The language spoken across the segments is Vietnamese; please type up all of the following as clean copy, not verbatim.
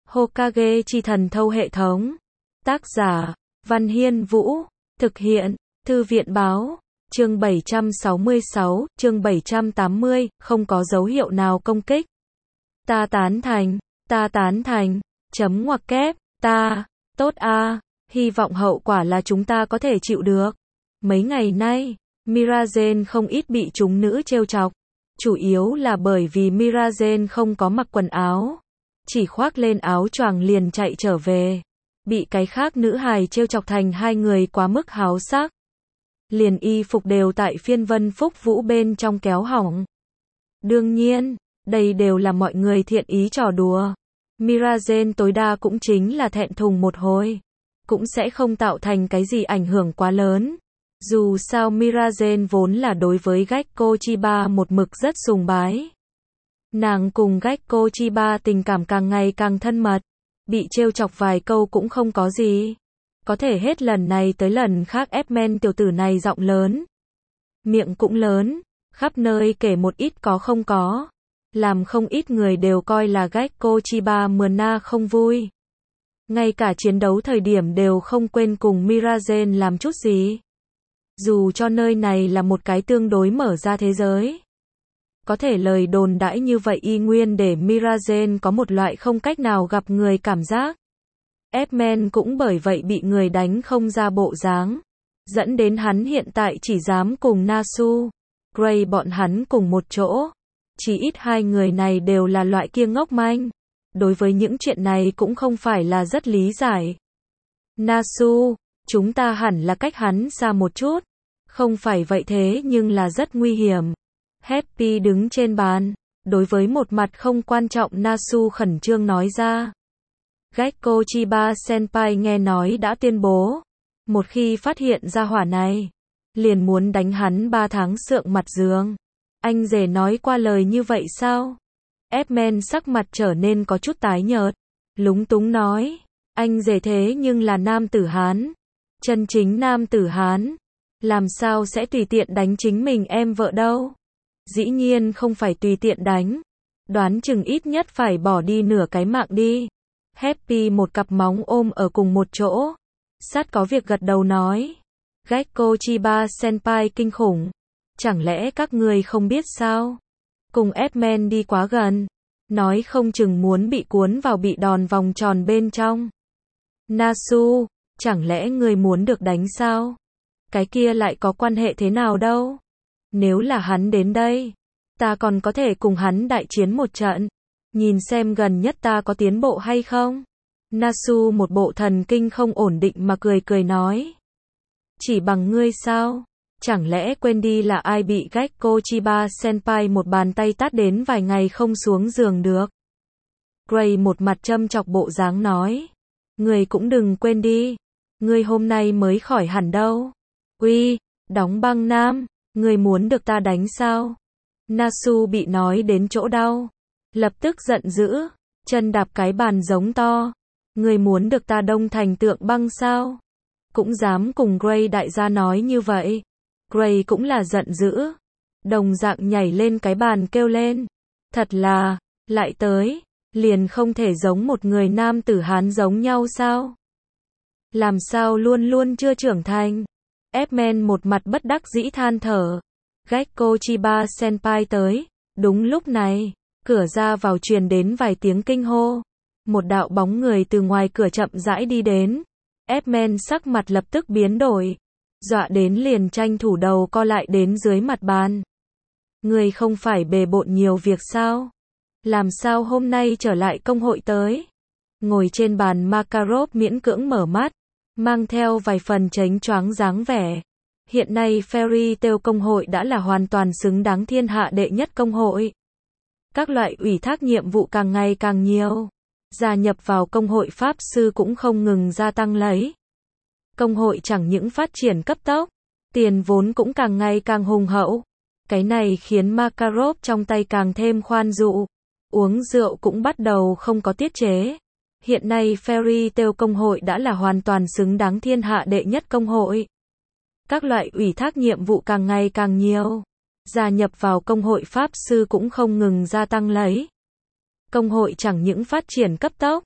Hokage chi thần thâu hệ thống. Tác giả, Văn Hiên Vũ. Thực hiện, Thư viện Báo. Chương 766, chương 780, không có dấu hiệu nào công kích. Ta tán thành, chấm ngoặc kép, tốt a, hy vọng hậu quả là chúng ta có thể chịu được. Mấy ngày nay, Mirazen không ít bị chúng nữ trêu chọc. Chủ yếu là bởi vì Mirazen không có mặc quần áo. Chỉ khoác lên áo choàng liền chạy trở về. Bị cái khác nữ hài trêu chọc thành hai người quá mức háo sắc. Liền y phục đều tại phiên vân phúc vũ bên trong kéo hỏng. Đương nhiên, đây đều là mọi người thiện ý trò đùa. Mirazen tối đa cũng chính là thẹn thùng một hồi. Cũng sẽ không tạo thành cái gì ảnh hưởng quá lớn. Dù sao Mirazen vốn là đối với Gekko Chiba một mực rất sùng bái. Nàng cùng Gekko Chiba tình cảm càng ngày càng thân mật. Bị trêu chọc vài câu cũng không có gì. Có thể hết lần này tới lần khác Epman tiểu tử này giọng lớn. Miệng cũng lớn. Khắp nơi kể một ít có không có. Làm không ít người đều coi là Gekko Chiba mườn na không vui. Ngay cả chiến đấu thời điểm đều không quên cùng Mirazen làm chút gì. Dù cho nơi này là một cái tương đối mở ra thế giới. Có thể lời đồn đãi như vậy y nguyên để Mirazen có một loại không cách nào gặp người cảm giác. Epman cũng bởi vậy bị người đánh không ra bộ dáng. Dẫn đến hắn hiện tại chỉ dám cùng Nasu, Gray bọn hắn cùng một chỗ. Chỉ ít hai người này đều là loại kia ngốc manh. Đối với những chuyện này cũng không phải là rất lý giải. Nasu, chúng ta hẳn là cách hắn xa một chút. Không phải vậy thế nhưng là rất nguy hiểm. Happy đứng trên bàn. Đối với một mặt không quan trọng Nasu khẩn trương nói ra. Gekko Chiba Senpai nghe nói đã tuyên bố. Một khi phát hiện ra hỏa này. Liền muốn đánh hắn 3 tháng sượng mặt giường. Anh rể nói qua lời như vậy sao? Epman sắc mặt trở nên có chút tái nhợt. Lúng túng nói. Anh rể thế nhưng là nam tử Hán. Chân chính nam tử Hán. Làm sao sẽ tùy tiện đánh chính mình em vợ đâu? Dĩ nhiên không phải tùy tiện đánh. Đoán chừng ít nhất phải bỏ đi nửa cái mạng đi. Happy một cặp móng ôm ở cùng một chỗ. Sát có việc gật đầu nói. Gekko Chiba Senpai kinh khủng. Chẳng lẽ các người không biết sao? Cùng Epman đi quá gần. Nói không chừng muốn bị cuốn vào bị đòn vòng tròn bên trong. Nasu, chẳng lẽ người muốn được đánh sao? Cái kia lại có quan hệ thế nào đâu? Nếu là hắn đến đây, ta còn có thể cùng hắn đại chiến một trận. Nhìn xem gần nhất ta có tiến bộ hay không? Nasu một bộ thần kinh không ổn định mà cười cười nói. Chỉ bằng ngươi sao? Chẳng lẽ quên đi là ai bị Gekko Chiba Senpai một bàn tay tát đến vài ngày không xuống giường được? Gray một mặt châm chọc bộ dáng nói. Ngươi cũng đừng quên đi. Ngươi hôm nay mới khỏi hẳn đâu. Uy, đóng băng nam, ngươi muốn được ta đánh sao? Nasu bị nói đến chỗ đau. Lập tức giận dữ, chân đạp cái bàn giống to. Ngươi muốn được ta đông thành tượng băng sao? Cũng dám cùng Gray đại gia nói như vậy. Gray cũng là giận dữ. Đồng dạng nhảy lên cái bàn kêu lên. Thật là, lại tới, liền không thể giống một người nam tử Hán giống nhau sao? Làm sao luôn luôn chưa trưởng thành? Epman một mặt bất đắc dĩ than thở. Gekko Chiba Senpai tới. Đúng lúc này, cửa ra vào truyền đến vài tiếng kinh hô. Một đạo bóng người từ ngoài cửa chậm rãi đi đến. Epman sắc mặt lập tức biến đổi. Dọa đến liền tranh thủ đầu co lại đến dưới mặt bàn. Người không phải bề bộn nhiều việc sao? Làm sao hôm nay trở lại công hội tới? Ngồi trên bàn Makarov miễn cưỡng mở mắt. Mang theo vài phần chánh choáng dáng vẻ. Hiện nay Fairy Tail công hội đã là hoàn toàn xứng đáng thiên hạ đệ nhất công hội. Các loại ủy thác nhiệm vụ càng ngày càng nhiều. Gia nhập vào công hội Pháp Sư cũng không ngừng gia tăng lấy. Công hội chẳng những phát triển cấp tốc, tiền vốn cũng càng ngày càng hùng hậu. Cái này khiến Makarov trong tay càng thêm khoan dụ. Uống rượu cũng bắt đầu không có tiết chế. Hiện nay Fairy Tail công hội đã là hoàn toàn xứng đáng thiên hạ đệ nhất công hội. Các loại ủy thác nhiệm vụ càng ngày càng nhiều. Gia nhập vào công hội Pháp Sư cũng không ngừng gia tăng lấy. Công hội chẳng những phát triển cấp tốc,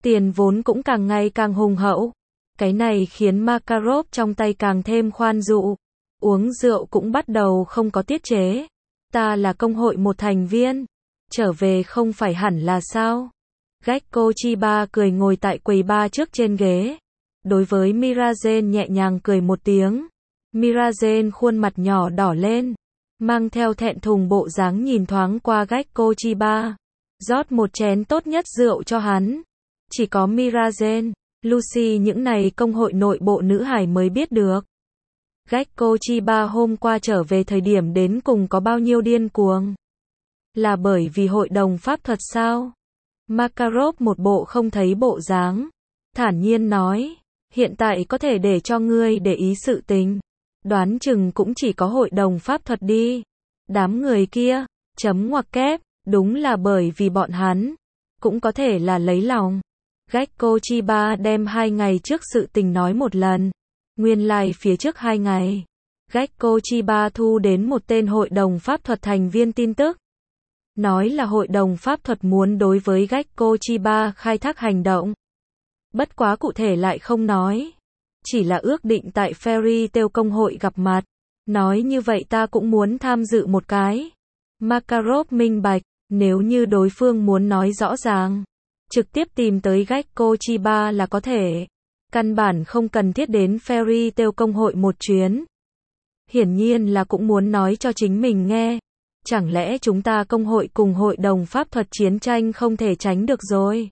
Tiền vốn cũng càng ngày càng hùng hậu. Cái này khiến Makarov trong tay càng thêm khoan dụ. Uống rượu cũng bắt đầu không có tiết chế. Ta là công hội một thành viên. Trở về không phải hẳn là sao? Gekko Chiba cười ngồi tại quầy bar trước trên ghế. Đối với Mirazen nhẹ nhàng cười một tiếng. Mirazen khuôn mặt nhỏ đỏ lên. Mang theo thẹn thùng bộ dáng nhìn thoáng qua Gekko Chiba. Rót một chén tốt nhất rượu cho hắn. Chỉ có Mirazen, Lucy những này công hội nội bộ nữ hải mới biết được. Gekko Chiba hôm qua trở về thời điểm đến cùng có bao nhiêu điên cuồng. Là bởi vì hội đồng pháp thuật sao? Makarov một bộ không thấy bộ dáng. Thản nhiên nói, hiện tại có thể để cho ngươi để ý sự tình. Đoán chừng cũng chỉ có hội đồng pháp thuật đi. Đám người kia, chấm ngoặc kép, đúng là bởi vì bọn hắn. Cũng có thể là lấy lòng. Gekko Chiba đem 2 ngày trước sự tình nói một lần. Nguyên lai phía trước 2 ngày. Gekko Chiba thu đến một tên hội đồng pháp thuật thành viên tin tức. Nói là hội đồng pháp thuật muốn đối với Gekko Chiba khai thác hành động. Bất quá cụ thể lại không nói. Chỉ là ước định tại Fairy Tail công hội gặp mặt. Nói như vậy ta cũng muốn tham dự một cái. Makarov minh bạch, nếu như đối phương muốn nói rõ ràng. Trực tiếp tìm tới Gekko Chiba là có thể. Căn bản không cần thiết đến Fairy Tail công hội một chuyến. Hiển nhiên là cũng muốn nói cho chính mình nghe. Chẳng lẽ chúng ta công hội cùng hội đồng pháp thuật chiến tranh không thể tránh được rồi?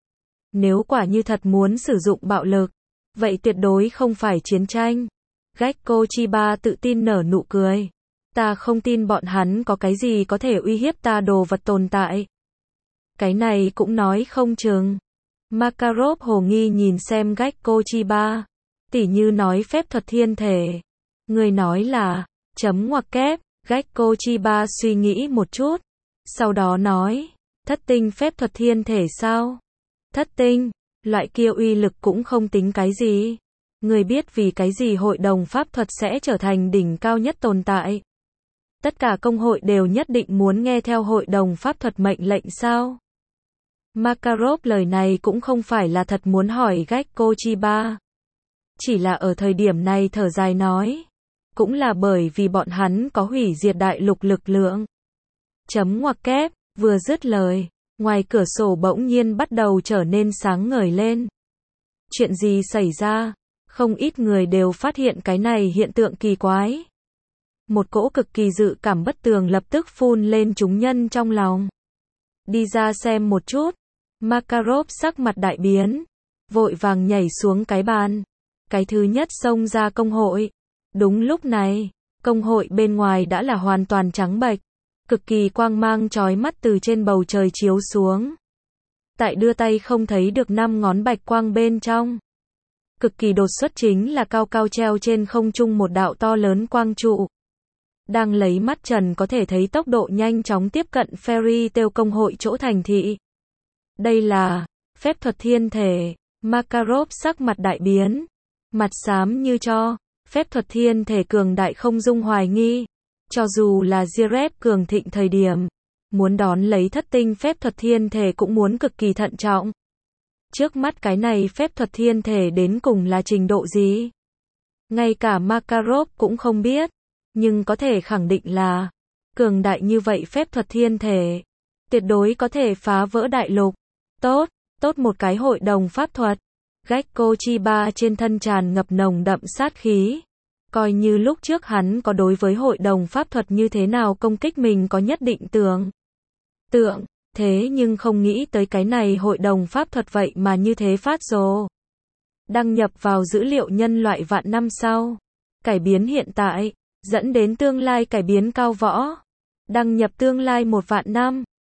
Nếu quả như thật muốn sử dụng bạo lực, vậy tuyệt đối không phải chiến tranh. Gekko Chiba tự tin nở nụ cười. Ta không tin bọn hắn có cái gì có thể uy hiếp ta đồ vật tồn tại. Cái này cũng nói không chừng. Makarov hồ nghi nhìn xem Gekko Chiba. Tỉ như nói phép thuật thiên thể. Người nói là, chấm ngoặc kép. Gekko Chiba suy nghĩ một chút. Sau đó nói, thất tinh phép thuật thiên thể sao? Thất tinh, loại kia uy lực cũng không tính cái gì. Người biết vì cái gì hội đồng pháp thuật sẽ trở thành đỉnh cao nhất tồn tại. Tất cả công hội đều nhất định muốn nghe theo hội đồng pháp thuật mệnh lệnh sao? Makarov lời này cũng không phải là thật muốn hỏi Gekko Chiba. Chỉ là ở thời điểm này thở dài nói. Cũng là bởi vì bọn hắn có hủy diệt đại lục lực lượng. Chấm ngoặc kép, vừa dứt lời, ngoài cửa sổ bỗng nhiên bắt đầu trở nên sáng ngời lên. Chuyện gì xảy ra? Không ít người đều phát hiện cái này hiện tượng kỳ quái. Một cỗ cực kỳ dự cảm bất tường lập tức phun lên chúng nhân trong lòng. Đi ra xem một chút. Makarov sắc mặt đại biến. Vội vàng nhảy xuống cái bàn. Cái thứ nhất xông ra công hội. Đúng lúc này, công hội bên ngoài đã là hoàn toàn trắng bệch. Cực kỳ quang mang chói mắt từ trên bầu trời chiếu xuống. Tại đưa tay không thấy được 5 ngón bạch quang bên trong. Cực kỳ đột xuất chính là cao cao treo trên không trung một đạo to lớn quang trụ. Đang lấy mắt trần có thể thấy tốc độ nhanh chóng tiếp cận Fairy Tail công hội chỗ thành thị. Đây là phép thuật thiên thể. Makarov sắc mặt đại biến. Mặt xám như tro. Phép thuật thiên thể cường đại không dung hoài nghi. Cho dù là Jireb cường thịnh thời điểm. Muốn đón lấy thất tinh phép thuật thiên thể cũng muốn cực kỳ thận trọng. Trước mắt cái này phép thuật thiên thể đến cùng là trình độ gì? Ngay cả Makarov cũng không biết. Nhưng có thể khẳng định là cường đại như vậy phép thuật thiên thể. Tuyệt đối có thể phá vỡ đại lục. Tốt một cái hội đồng pháp thuật. Gekko Chiba trên thân tràn ngập nồng đậm sát khí. Coi như lúc trước hắn có đối với hội đồng pháp thuật như thế nào công kích mình có nhất định tưởng. Thế nhưng không nghĩ tới cái này hội đồng pháp thuật vậy mà như thế phát rồ. Đăng nhập vào dữ liệu nhân loại vạn năm sau. Cải biến hiện tại, dẫn đến tương lai cải biến cao võ. Đăng nhập tương lai 1 vạn năm.